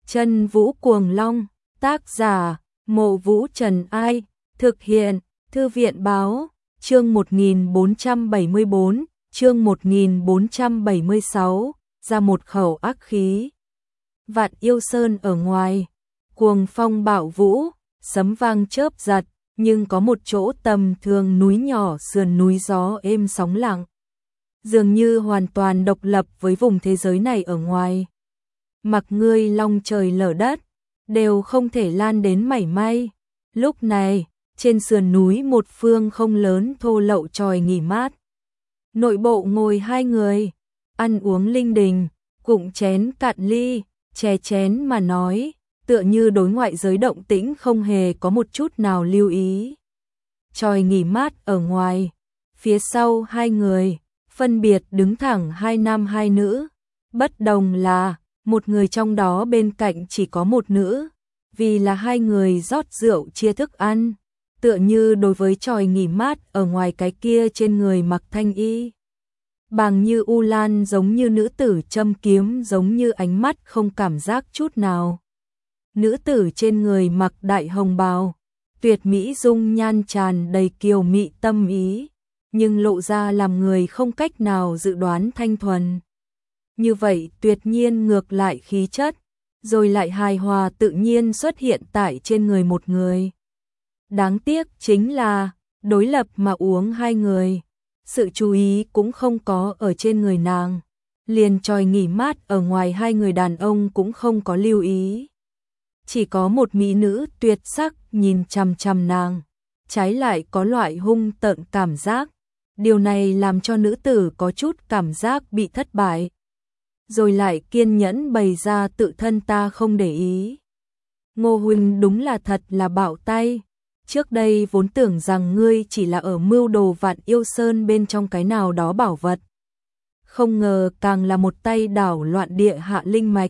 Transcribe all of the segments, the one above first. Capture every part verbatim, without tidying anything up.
Chân Vũ Cuồng Long, tác giả, Mộ Vũ Trần Ai, thực hiện, Thư viện Báo, chương một nghìn bốn trăm bảy mươi bốn, chương một nghìn bốn trăm bảy mươi sáu, ra một khẩu ác khí. Vạn Yêu Sơn ở ngoài, cuồng phong bạo vũ, sấm vang chớp giật, nhưng có một chỗ tầm thường núi nhỏ sườn núi gió êm sóng lặng. Dường như hoàn toàn độc lập với vùng thế giới này ở ngoài. Mặc ngươi long trời lở đất, đều không thể lan đến mảy may. Lúc này, trên sườn núi một phương không lớn thô lậu tròi nghỉ mát. Nội bộ ngồi hai người, ăn uống linh đình, cụng chén cạn ly, chè chén mà nói, tựa như đối ngoại giới động tĩnh không hề có một chút nào lưu ý. Tròi nghỉ mát ở ngoài, phía sau hai người, phân biệt đứng thẳng hai nam hai nữ, bất đồng là, một người trong đó bên cạnh chỉ có một nữ, vì là hai người rót rượu chia thức ăn, tựa như đối với tròi nghỉ mát ở ngoài cái kia trên người mặc thanh y. Bàng như u lan giống như nữ tử châm kiếm giống như ánh mắt không cảm giác chút nào. Nữ tử trên người mặc đại hồng bào, tuyệt mỹ dung nhan tràn đầy kiều mị tâm ý, nhưng lộ ra làm người không cách nào dự đoán thanh thuần. Như vậy tuyệt nhiên ngược lại khí chất, rồi lại hài hòa tự nhiên xuất hiện tại trên người một người. Đáng tiếc chính là, đối lập mà uống hai người, sự chú ý cũng không có ở trên người nàng, liền tròi nghỉ mát ở ngoài hai người đàn ông cũng không có lưu ý. Chỉ có một mỹ nữ tuyệt sắc nhìn chằm chằm nàng, trái lại có loại hung tợn cảm giác, điều này làm cho nữ tử có chút cảm giác bị thất bại. Rồi lại kiên nhẫn bày ra tự thân ta không để ý. Ngô huynh đúng là thật là bạo tay, trước đây vốn tưởng rằng ngươi chỉ là ở mưu đồ Vạn Yêu Sơn bên trong cái nào đó bảo vật. Không ngờ càng là một tay đảo loạn địa hạ linh mạch.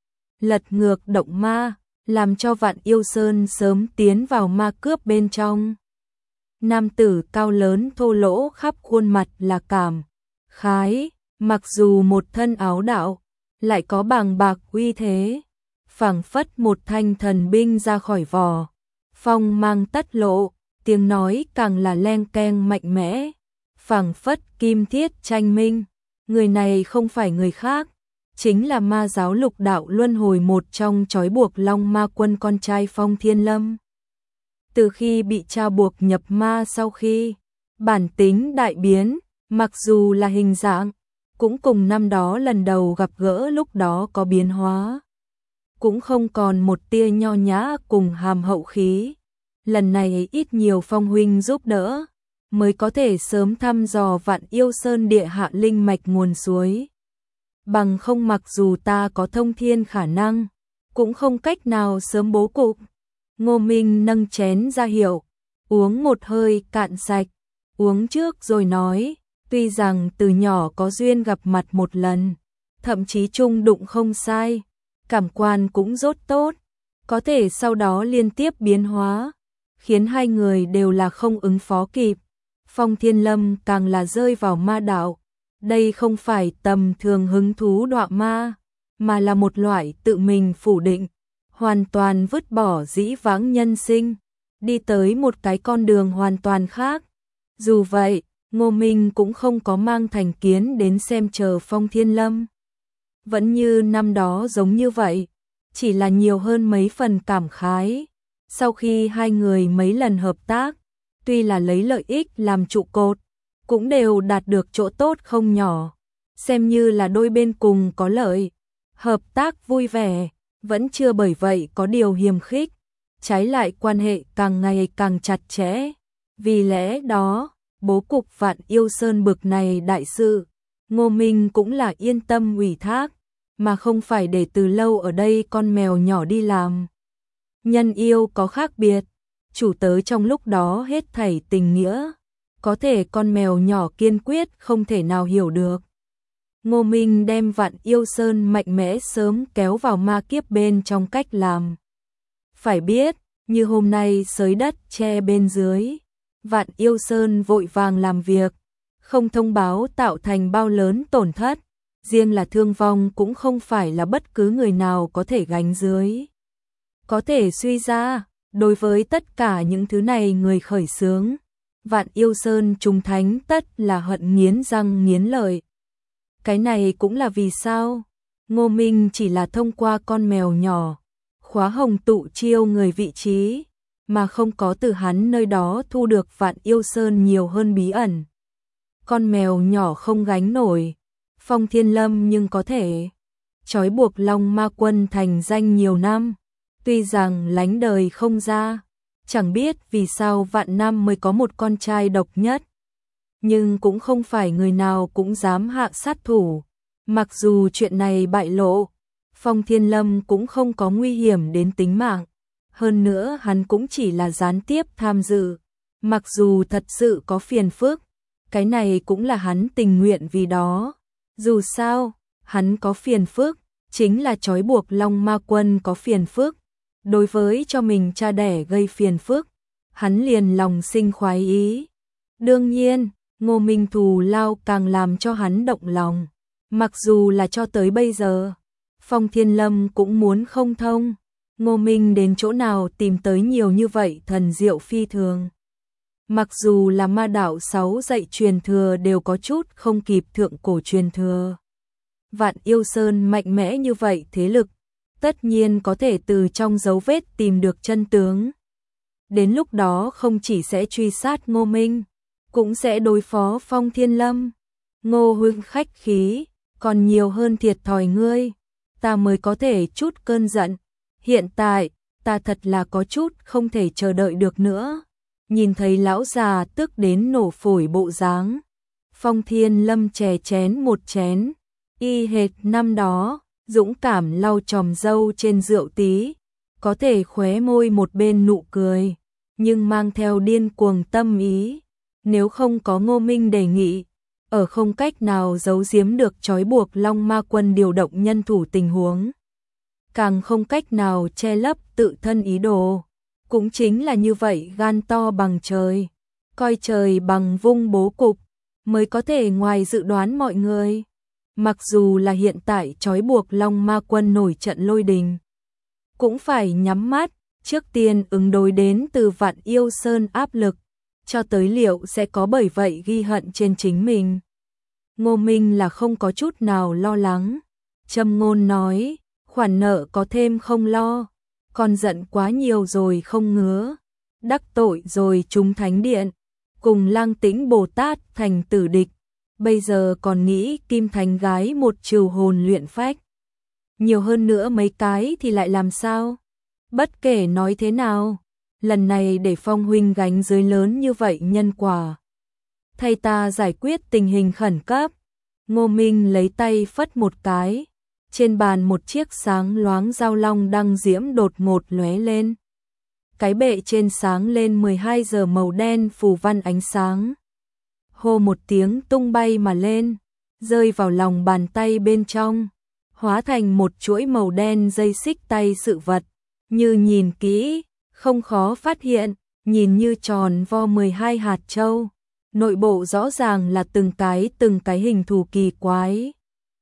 Lật ngược động ma, làm cho Vạn Yêu Sơn sớm tiến vào ma cướp bên trong. Nam tử cao lớn thô lỗ khắp khuôn mặt là cảm khái, mặc dù một thân áo đạo, lại có bàng bạc uy thế, phảng phất một thanh thần binh ra khỏi vỏ, phong mang tất lộ, tiếng nói càng là leng keng mạnh mẽ, phảng phất kim thiết tranh minh. Người này không phải người khác, chính là ma giáo lục đạo luân hồi một trong trói buộc Long Ma Quân con trai Phong Thiên Lâm. Từ khi bị tra buộc nhập ma sau khi bản tính đại biến, mặc dù là hình dạng, cũng cùng năm đó lần đầu gặp gỡ lúc đó có biến hóa. Cũng không còn một tia nho nhã cùng hàm hậu khí. Lần này ít nhiều Phong huynh giúp đỡ, mới có thể sớm thăm dò Vạn Yêu Sơn địa hạ linh mạch nguồn suối. Bằng không mặc dù ta có thông thiên khả năng, cũng không cách nào sớm bố cục. Ngô Minh nâng chén ra hiệu, uống một hơi cạn sạch, uống trước rồi nói, tuy rằng từ nhỏ có duyên gặp mặt một lần, thậm chí chung đụng không sai, cảm quan cũng rốt tốt, có thể sau đó liên tiếp biến hóa, khiến hai người đều là không ứng phó kịp. Phong Thiên Lâm càng là rơi vào ma đạo, đây không phải tầm thường hứng thú đọa ma, mà là một loại tự mình phủ định, hoàn toàn vứt bỏ dĩ vãng nhân sinh, đi tới một cái con đường hoàn toàn khác. Dù vậy, Ngô Minh cũng không có mang thành kiến đến xem chờ Phong Thiên Lâm. Vẫn như năm đó giống như vậy, chỉ là nhiều hơn mấy phần cảm khái. Sau khi hai người mấy lần hợp tác, tuy là lấy lợi ích làm trụ cột, cũng đều đạt được chỗ tốt không nhỏ, xem như là đôi bên cùng có lợi, hợp tác vui vẻ, vẫn chưa bởi vậy có điều hiềm khích, trái lại quan hệ càng ngày càng chặt chẽ. Vì lẽ đó, bố cục Vạn Yêu Sơn bực này đại sự, Ngô Minh cũng là yên tâm ủy thác, mà không phải để từ lâu ở đây con mèo nhỏ đi làm. Nhân yêu có khác biệt, chủ tớ trong lúc đó hết thảy tình nghĩa, có thể con mèo nhỏ kiên quyết không thể nào hiểu được. Ngô Minh đem Vạn Yêu Sơn mạnh mẽ sớm kéo vào ma kiếp bên trong cách làm. Phải biết, như hôm nay xới đất che bên dưới, Vạn Yêu Sơn vội vàng làm việc, không thông báo tạo thành bao lớn tổn thất, riêng là thương vong cũng không phải là bất cứ người nào có thể gánh dưới. Có thể suy ra, đối với tất cả những thứ này người khởi xướng, Vạn Yêu Sơn Trung Thánh tất là hận nghiến răng nghiến lợi. Cái này cũng là vì sao Ngô Minh chỉ là thông qua con mèo nhỏ, khóa hồng tụ chiêu người vị trí, mà không có từ hắn nơi đó thu được Vạn Yêu Sơn nhiều hơn bí ẩn. Con mèo nhỏ không gánh nổi, Phong Thiên Lâm nhưng có thể trói buộc Long Ma Quân thành danh nhiều năm, tuy rằng lánh đời không ra, chẳng biết vì sao vạn năm mới có một con trai độc nhất. Nhưng cũng không phải người nào cũng dám hạ sát thủ, mặc dù chuyện này bại lộ, Phong Thiên Lâm cũng không có nguy hiểm đến tính mạng, hơn nữa hắn cũng chỉ là gián tiếp tham dự, mặc dù thật sự có phiền phức, cái này cũng là hắn tình nguyện vì đó. Dù sao, hắn có phiền phức, chính là trói buộc Long Ma Quân có phiền phức, đối với cho mình cha đẻ gây phiền phức, hắn liền lòng sinh khoái ý. Đương nhiên, Ngô Minh thù lao càng làm cho hắn động lòng, mặc dù là cho tới bây giờ, Phong Thiên Lâm cũng muốn không thông, Ngô Minh đến chỗ nào tìm tới nhiều như vậy thần diệu phi thường. Mặc dù là ma đạo sáu dạy truyền thừa đều có chút không kịp thượng cổ truyền thừa. Vạn Yêu Sơn mạnh mẽ như vậy thế lực, tất nhiên có thể từ trong dấu vết tìm được chân tướng. Đến lúc đó không chỉ sẽ truy sát Ngô Minh, cũng sẽ đối phó Phong Thiên Lâm. Ngô huynh khách khí, còn nhiều hơn thiệt thòi ngươi, ta mới có thể chút cơn giận. Hiện tại, ta thật là có chút không thể chờ đợi được nữa. Nhìn thấy lão già tức đến nổ phổi bộ dáng, Phong Thiên Lâm chè chén một chén, y hệt năm đó, dũng cảm lau chòm râu trên rượu tí, có thể khóe môi một bên nụ cười, nhưng mang theo điên cuồng tâm ý. Nếu không có Ngô Minh đề nghị, ở không cách nào giấu giếm được trói buộc Long Ma Quân điều động nhân thủ tình huống, càng không cách nào che lấp tự thân ý đồ. Cũng chính là như vậy, gan to bằng trời, coi trời bằng vung bố cục, mới có thể ngoài dự đoán mọi người. Mặc dù là hiện tại trói buộc Long Ma Quân nổi trận lôi đình, cũng phải nhắm mắt, trước tiên ứng đối đến từ Vạn Yêu Sơn áp lực, cho tới liệu sẽ có bởi vậy ghi hận trên chính mình. Ngô Minh là không có chút nào lo lắng, châm ngôn nói, khoản nợ có thêm không lo, còn giận quá nhiều rồi không ngứa, đắc tội rồi trúng thánh điện, cùng Lang Tĩnh Bồ Tát thành tử địch, bây giờ còn nghĩ Kim Thánh gái một trừ hồn luyện phách. Nhiều hơn nữa mấy cái thì lại làm sao? Bất kể nói thế nào, lần này để Phong huynh gánh dưới lớn như vậy nhân quả. Thay ta giải quyết tình hình khẩn cấp. Ngô Minh lấy tay phất một cái, trên bàn một chiếc sáng loáng dao long đăng diễm đột ngột lóe lên. Cái bệ trên sáng lên mười hai giờ màu đen phù văn ánh sáng. Hô một tiếng tung bay mà lên, rơi vào lòng bàn tay bên trong, hóa thành một chuỗi màu đen dây xích tay sự vật, như nhìn kỹ, không khó phát hiện, nhìn như tròn vo mười hai hạt châu, nội bộ rõ ràng là từng cái từng cái hình thù kỳ quái.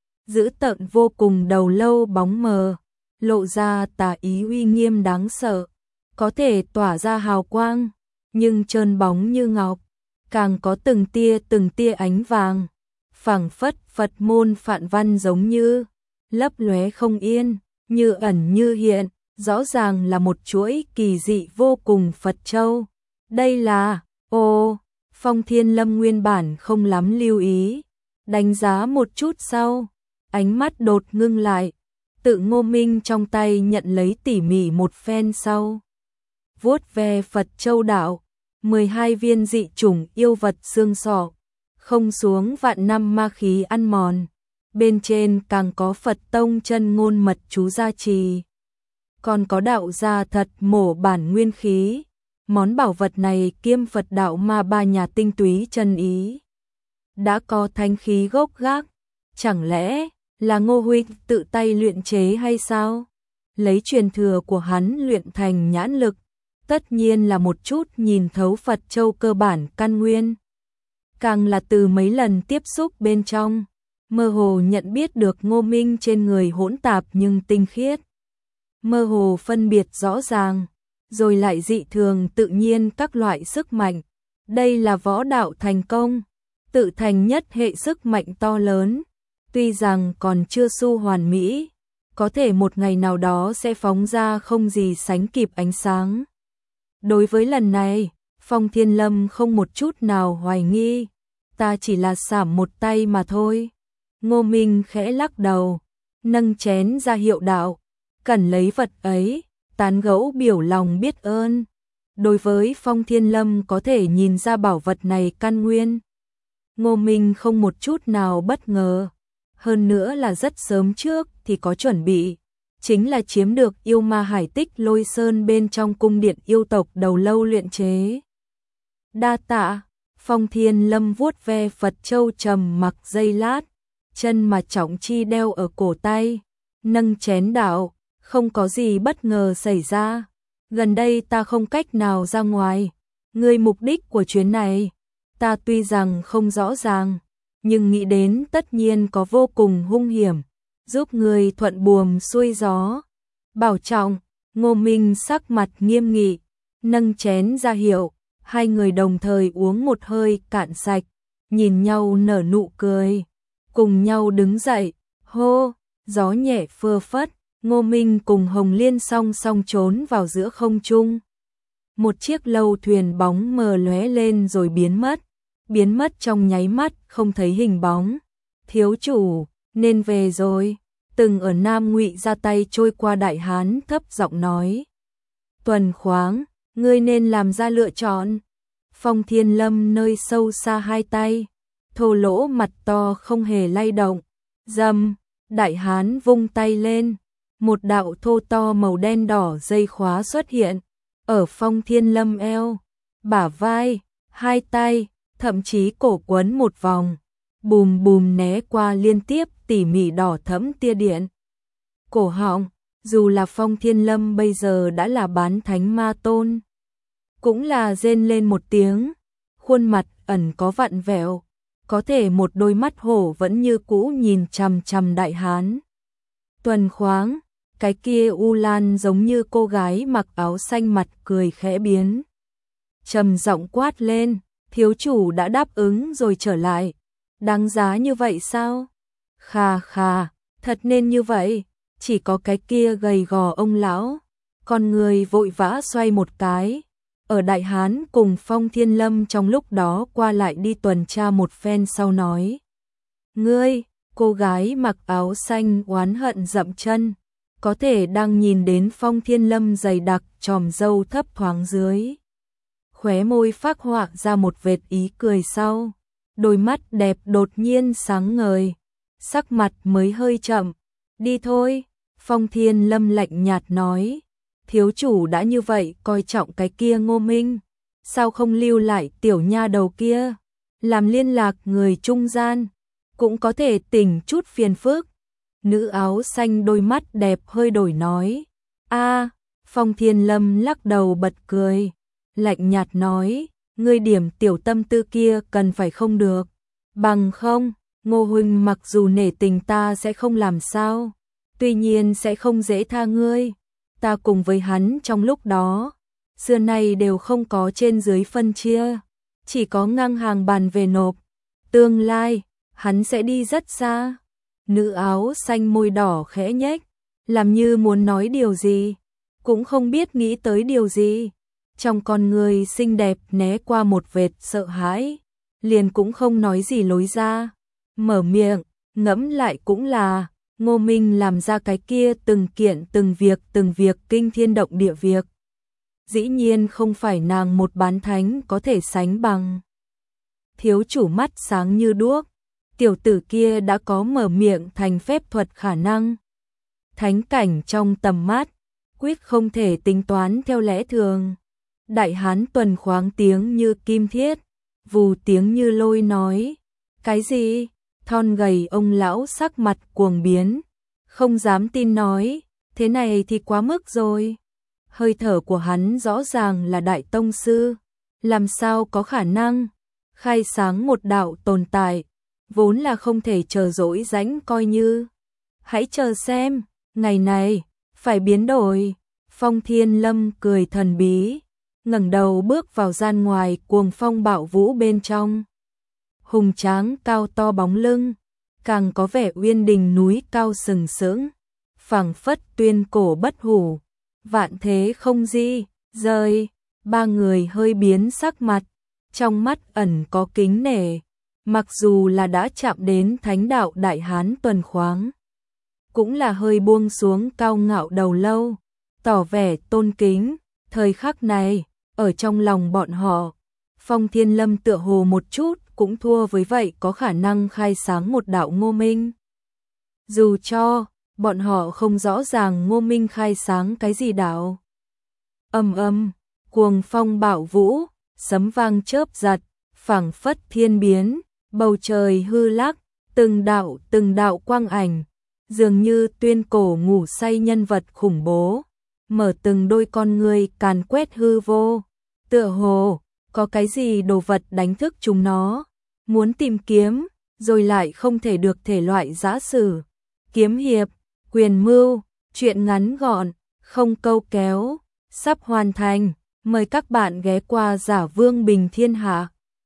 Dữ tợn vô cùng, đầu lâu bóng mờ, lộ ra tà ý uy nghiêm đáng sợ, có thể tỏa ra hào quang, nhưng trơn bóng như ngọc, càng có từng tia từng tia ánh vàng, phảng phất Phật môn phạn văn giống như lấp lóe không yên, như ẩn như hiện, rõ ràng là một chuỗi kỳ dị vô cùng Phật châu. Đây là, ô, Phong Thiên Lâm nguyên bản không lắm lưu ý, đánh giá một chút sau, ánh mắt đột ngưng lại, tự Ngô Minh trong tay nhận lấy tỉ mỉ một phen sau. Vuốt ve Phật châu đạo, mười hai viên dị chủng yêu vật xương sọ, không xuống vạn năm ma khí ăn mòn, bên trên càng có Phật tông chân ngôn mật chú gia trì, còn có đạo gia thật mổ bản nguyên khí. Món bảo vật này kiêm Phật đạo ma ba nhà tinh túy chân ý, đã có thánh khí gốc gác, chẳng lẽ là Ngô huynh tự tay luyện chế hay sao? Lấy truyền thừa của hắn luyện thành nhãn lực, tất nhiên là một chút nhìn thấu Phật châu cơ bản căn nguyên, càng là từ mấy lần tiếp xúc bên trong, mơ hồ nhận biết được Ngô Minh trên người hỗn tạp nhưng tinh khiết. Mơ hồ phân biệt rõ ràng, rồi lại dị thường tự nhiên các loại sức mạnh. Đây là võ đạo thành công, tự thành nhất hệ sức mạnh to lớn. Tuy rằng còn chưa su hoàn mỹ, có thể một ngày nào đó sẽ phóng ra không gì sánh kịp ánh sáng. Đối với lần này, Phong Thiên Lâm không một chút nào hoài nghi, ta chỉ là xảm một tay mà thôi. Ngô Minh khẽ lắc đầu, nâng chén ra hiệu đạo, cần lấy vật ấy, tán gẫu biểu lòng biết ơn. Đối với Phong Thiên Lâm có thể nhìn ra bảo vật này căn nguyên. Ngô Minh không một chút nào bất ngờ, hơn nữa là rất sớm trước thì có chuẩn bị, chính là chiếm được yêu ma hải tích Lôi Sơn bên trong cung điện yêu tộc đầu lâu luyện chế. Đa tạ. Phong Thiên Lâm vuốt ve Phật châu trầm mặc giây lát, chân mà trọng chi đeo ở cổ tay, nâng chén đạo, không có gì bất ngờ xảy ra. Gần đây ta không cách nào ra ngoài, ngươi mục đích của chuyến này, ta tuy rằng không rõ ràng, nhưng nghĩ đến tất nhiên có vô cùng hung hiểm, giúp ngươi thuận buồm xuôi gió. Bảo trọng. Ngô Minh sắc mặt nghiêm nghị, nâng chén ra hiệu, hai người đồng thời uống một hơi cạn sạch, nhìn nhau nở nụ cười, cùng nhau đứng dậy, hô, gió nhẹ phơ phất, Ngô Minh cùng Hồng Liên song song trốn vào giữa không trung. Một chiếc lâu thuyền bóng mờ lóe lên rồi biến mất, biến mất trong nháy mắt không thấy hình bóng. Thiếu chủ, nên về rồi. Từng ở Nam Ngụy ra tay trôi qua Đại Hán thấp giọng nói. Tuần Khoáng, ngươi nên làm ra lựa chọn. Phong Thiên Lâm nơi sâu xa hai tay, thô lỗ mặt to không hề lay động. Dầm, Đại Hán vung tay lên, một đạo thô to màu đen đỏ dây khóa xuất hiện, ở Phong Thiên Lâm eo, bả vai, hai tay, thậm chí cổ quấn một vòng, bùm bùm né qua liên tiếp tỉ mỉ đỏ thẫm tia điện. Cổ họng, dù là Phong Thiên Lâm bây giờ đã là bán thánh ma tôn, cũng là rên lên một tiếng, khuôn mặt ẩn có vặn vẹo, có thể một đôi mắt hổ vẫn như cũ nhìn chằm chằm Đại Hán. Tuần Khoáng, cái kia U Lan giống như cô gái mặc áo xanh mặt cười khẽ biến. Trầm giọng quát lên, thiếu chủ đã đáp ứng rồi trở lại, đáng giá như vậy sao? Khà khà, thật nên như vậy, chỉ có cái kia gầy gò ông lão, con người vội vã xoay một cái. Ở Đại Hán cùng Phong Thiên Lâm trong lúc đó qua lại đi tuần tra một phen sau nói. Ngươi, cô gái mặc áo xanh oán hận dậm chân, có thể đang nhìn đến Phong Thiên Lâm dày đặc tròm râu thấp thoáng dưới. Khóe môi phác họa ra một vệt ý cười sau, đôi mắt đẹp đột nhiên sáng ngời, sắc mặt mới hơi chậm. Đi thôi, Phong Thiên Lâm lạnh nhạt nói. Thiếu chủ đã như vậy coi trọng cái kia Ngô Minh, sao không lưu lại tiểu nha đầu kia, làm liên lạc người trung gian, cũng có thể tỉnh chút phiền phức. Nữ áo xanh đôi mắt đẹp hơi đổi nói. A, Phong Thiên Lâm lắc đầu bật cười, lạnh nhạt nói, ngươi điểm tiểu tâm tư kia cần phải không được, bằng không, Ngô huynh mặc dù nể tình ta sẽ không làm sao, tuy nhiên sẽ không dễ tha ngươi. Ta cùng với hắn trong lúc đó, xưa nay đều không có trên dưới phân chia, chỉ có ngang hàng bàn về nộp. Tương lai, hắn sẽ đi rất xa. Nữ áo xanh môi đỏ khẽ nhếch, làm như muốn nói điều gì, cũng không biết nghĩ tới điều gì. Trong con người xinh đẹp né qua một vệt sợ hãi, liền cũng không nói gì lối ra. Mở miệng, ngẫm lại cũng là, Ngô Minh làm ra cái kia từng kiện từng việc từng việc kinh thiên động địa việc. Dĩ nhiên không phải nàng một bán thánh có thể sánh bằng. Thiếu chủ mắt sáng như đuốc, tiểu tử kia đã có mở miệng thành phép thuật khả năng. Thánh cảnh trong tầm mắt, quyết không thể tính toán theo lẽ thường. Đại Hán Tuần Khoáng tiếng như kim thiết, vù tiếng như lôi nói. Cái gì? Thon gầy ông lão sắc mặt cuồng biến, không dám tin nói, thế này thì quá mức rồi. Hơi thở của hắn rõ ràng là đại tông sư, làm sao có khả năng khai sáng một đạo tồn tại, vốn là không thể chờ dỗi rãnh coi như. Hãy chờ xem, ngày này, phải biến đổi. Phong Thiên Lâm cười thần bí, ngẩng đầu bước vào gian ngoài cuồng phong bạo vũ bên trong. Hùng tráng cao to bóng lưng, càng có vẻ uyên đình núi cao sừng sững, phảng phất tuyên cổ bất hủ, vạn thế không di, rời. Ba người hơi biến sắc mặt, trong mắt ẩn có kính nể, mặc dù là đã chạm đến thánh đạo đại hán tuần khoáng, cũng là hơi buông xuống cao ngạo đầu lâu, tỏ vẻ tôn kính. Thời khắc này, ở trong lòng bọn họ, Phong Thiên Lâm tựa hồ một chút cũng thua với vậy có khả năng khai sáng một đạo Ngô Minh. Dù cho bọn họ không rõ ràng Ngô Minh khai sáng cái gì đạo. Âm âm, cuồng phong bạo vũ, sấm vang chớp giật, phảng phất thiên biến, bầu trời hư lắc, từng đạo từng đạo quang ảnh, dường như tuyên cổ ngủ say nhân vật khủng bố, mở từng đôi con ngươi càn quét hư vô, tựa hồ có cái gì đồ vật đánh thức chúng nó, muốn tìm kiếm, rồi lại không thể được thể loại giã sử. Kiếm hiệp, quyền mưu, chuyện ngắn gọn, không câu kéo, sắp hoàn thành, mời các bạn ghé qua Giả Vương Bình Thiên Hạ.